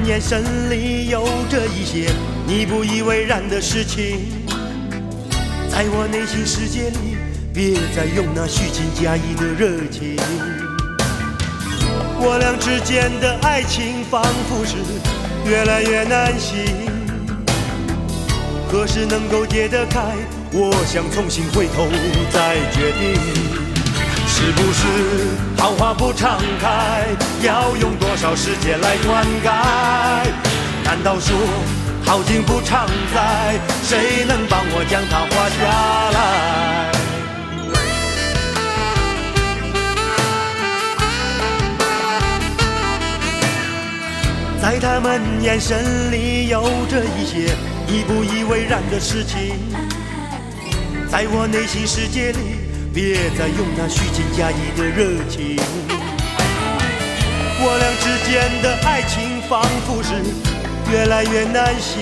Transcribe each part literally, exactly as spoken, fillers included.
眼神里有着一些你不以为然的事情，在我内心世界里，别再用那虚情假意的热情。我俩之间的爱情仿佛是越来越难行，何时能够解得开？我想重新回头再决定，是不是好花不常开，要用多少时间来灌溉？难道说好景不常在，谁能帮我将它画下来？在他们眼神里有着一些你不以为然的事情，在我内心世界里，别再用那虚情假意的热情。我俩之间的爱情仿佛是越来越难行，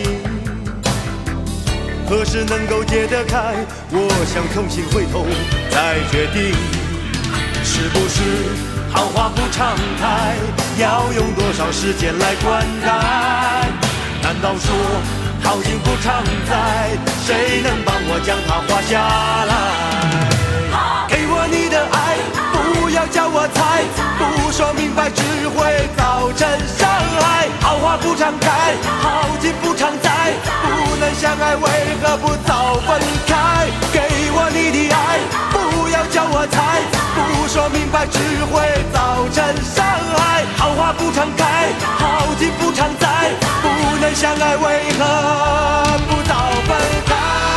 何时能够解得开？我想重新回头再决定，是不是好花不常开，要用多少时间来灌溉？难道说好景不常在，谁能帮我将它画下来？给我你的爱，不要叫我猜，不说明白只会造成伤害。好花不常开，好景不常在，不能相爱为何不早分开？给我你的爱，不要叫我猜，不说明白只会造成伤害。好花不常开，好景不常在，不能相爱为何不早分开？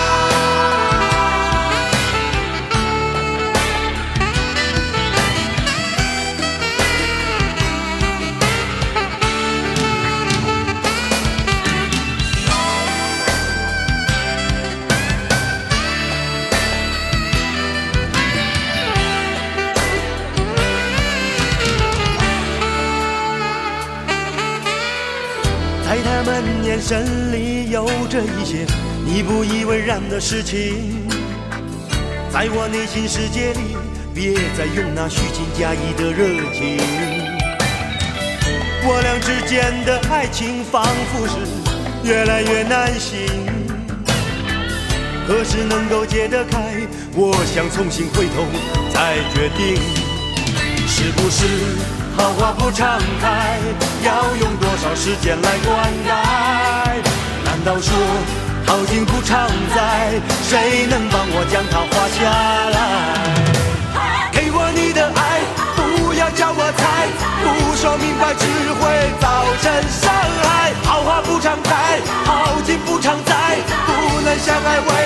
在他们眼神里有着一些你不以为然的事情，在我内心世界里，别再用那虚情假意的热情。我俩之间的爱情仿佛是越来越难行，何时能够解得开？我想重新回头再决定，是不是好花不常开，要用多少时间来灌溉？难道说好景不常在，谁能帮我将它画下来？给我你的爱，不要叫我猜，不说明白只会造成伤害。好花不常开，好景不常在，不能相爱为